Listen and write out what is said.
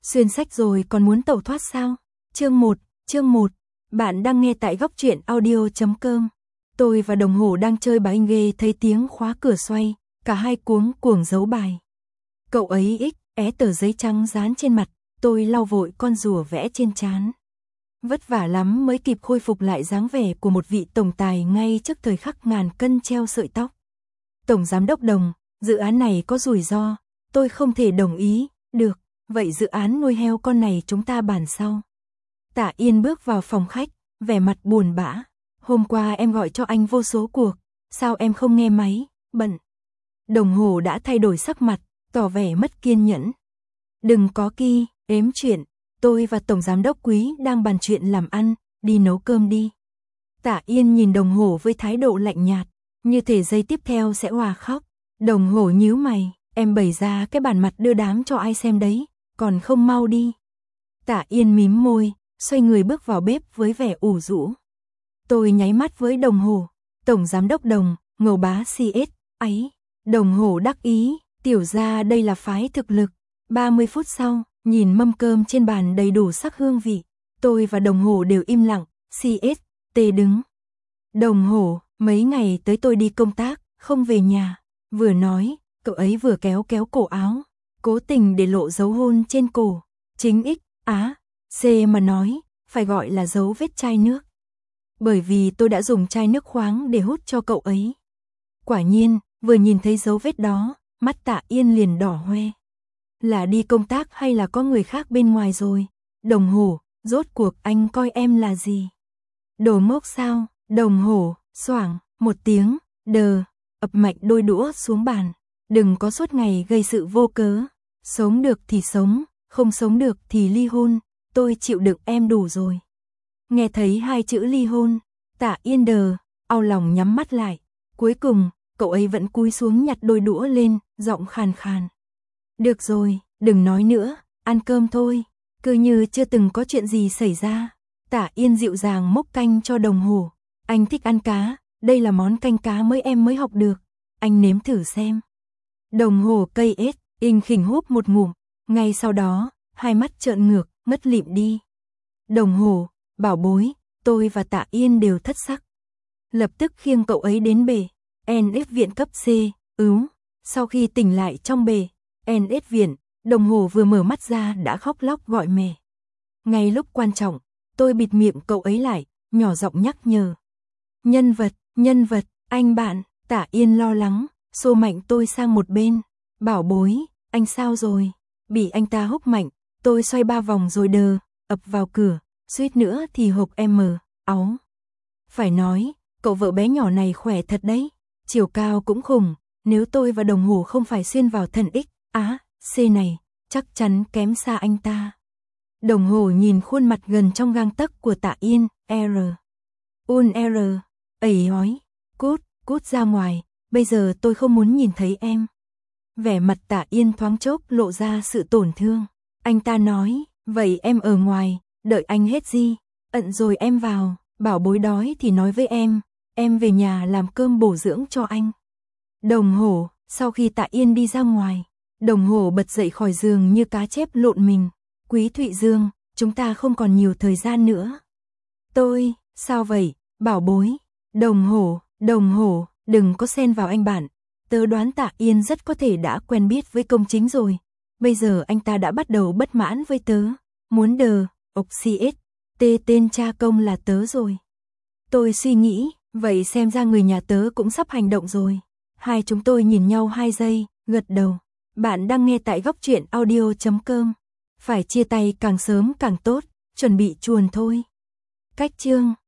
Xuyên sách rồi còn muốn tẩu thoát sao? Chương 1, bạn đang nghe tại góc truyện audio.com. Tôi và đồng hồ đang chơi bài ghê thấy tiếng khóa cửa xoay, cả hai cuống cuồng giấu bài. Cậu ấy tờ giấy trắng dán trên mặt, tôi lau vội con rùa vẽ trên trán. Vất vả lắm mới kịp khôi phục lại dáng vẻ của một vị tổng tài ngay trước thời khắc ngàn cân treo sợi tóc. Tổng giám đốc Đồng, dự án này có rủi ro, tôi không thể đồng ý. Được, vậy dự án nuôi heo con này chúng ta bàn sau. Tạ Yên bước vào phòng khách, vẻ mặt buồn bã. Hôm qua em gọi cho anh vô số cuộc, sao em không nghe máy, bận. Đồng hồ đã thay đổi sắc mặt, tỏ vẻ mất kiên nhẫn. Đừng có ếm chuyện, tôi và Tổng Giám đốc Quý đang bàn chuyện làm ăn, đi nấu cơm đi. Tạ Yên nhìn đồng hồ với thái độ lạnh nhạt, như thể giây tiếp theo sẽ òa khóc. Đồng hồ nhíu mày, em bày ra cái bản mặt đưa đám cho ai xem đấy, còn không mau đi. Tạ Yên mím môi, xoay người bước vào bếp với vẻ ủ rũ. Tôi nháy mắt với đồng hồ, Tổng Giám đốc Đồng, ngầu bá CS, ấy. Đồng hồ đắc ý, tiểu ra đây là phái thực lực. 30 phút sau, nhìn mâm cơm trên bàn đầy đủ sắc hương vị, tôi và đồng hồ đều im lặng, CS, tê đứng. Đồng hồ, mấy ngày tới tôi đi công tác, không về nhà, vừa nói, cậu ấy vừa kéo cổ áo, cố tình để lộ dấu hôn trên cổ, chính C mà nói, phải gọi là dấu vết chai nước. Bởi vì tôi đã dùng chai nước khoáng để hút cho cậu ấy. Quả nhiên, vừa nhìn thấy dấu vết đó, mắt Tạ Yên liền đỏ hoe. Là đi công tác hay là có người khác bên ngoài rồi? Đồng hồ, rốt cuộc anh coi em là gì? Đồ ngốc sao? Đồng hồ, xoảng, một tiếng, ập mạnh đôi đũa xuống bàn. Đừng có suốt ngày gây sự vô cớ. Sống được thì sống, không sống được thì ly hôn. Tôi chịu đựng em đủ rồi. Nghe thấy hai chữ ly hôn, Tạ Yên au lòng nhắm mắt lại. Cuối cùng, cậu ấy vẫn cúi xuống nhặt đôi đũa lên, giọng khàn khàn. Được rồi, đừng nói nữa, ăn cơm thôi. Cứ như chưa từng có chuyện gì xảy ra. Tạ Yên dịu dàng múc canh cho đồng hồ. Anh thích ăn cá, đây là món canh cá em mới học được. Anh nếm thử xem. Đồng hồ cây khỉnh húp một ngụm. Ngay sau đó, hai mắt trợn ngược, ngất lịm đi. Đồng hồ, bảo bối, tôi và Tạ Yên đều thất sắc. Lập tức khiêng cậu ấy đến bể. NS viện cấp C, Sau khi tỉnh lại trong bể, NS viện, đồng hồ vừa mở mắt ra đã khóc lóc gọi mẹ. Ngay lúc quan trọng, tôi bịt miệng cậu ấy lại, nhỏ giọng nhắc nhở. Nhân vật, anh bạn. Tạ Yên lo lắng, xô mạnh tôi sang một bên. Bảo bối, anh sao rồi? Bị anh ta húc mạnh, tôi xoay 3 vòng rồi ập vào cửa, suýt nữa thì hộc áo. Phải nói, cậu vợ bé nhỏ này khỏe thật đấy, chiều cao cũng khủng, nếu tôi và đồng hồ không phải xuyên vào thần C này, chắc chắn kém xa anh ta. Đồng hồ nhìn khuôn mặt gần trong gang tấc của Tạ Yên, ấy hói, cút ra ngoài, bây giờ tôi không muốn nhìn thấy em. Vẻ mặt Tạ Yên thoáng chốc lộ ra sự tổn thương. Anh ta nói, vậy em ở ngoài, đợi anh hết gì, ận rồi em vào, bảo bối đói thì nói với em về nhà làm cơm bổ dưỡng cho anh. Đồng hồ, sau khi Tạ Yên đi ra ngoài, đồng hồ bật dậy khỏi giường như cá chép lộn mình. Quý Thụy Dương, chúng ta không còn nhiều thời gian nữa. Tôi, sao vậy, bảo bối? Đồng hồ, đừng có xen vào anh bạn. Tớ đoán Tạ Yên rất có thể đã quen biết với công chính rồi. Bây giờ anh ta đã bắt đầu bất mãn với tớ. Muốn tên cha công là tớ rồi. Tôi suy nghĩ, vậy xem ra người nhà tớ cũng sắp hành động rồi. Hai chúng tôi nhìn nhau 2 giây, gật đầu. Bạn đang nghe tại góc truyện audio.com. Phải chia tay càng sớm càng tốt, chuẩn bị chuồn thôi. Cách chương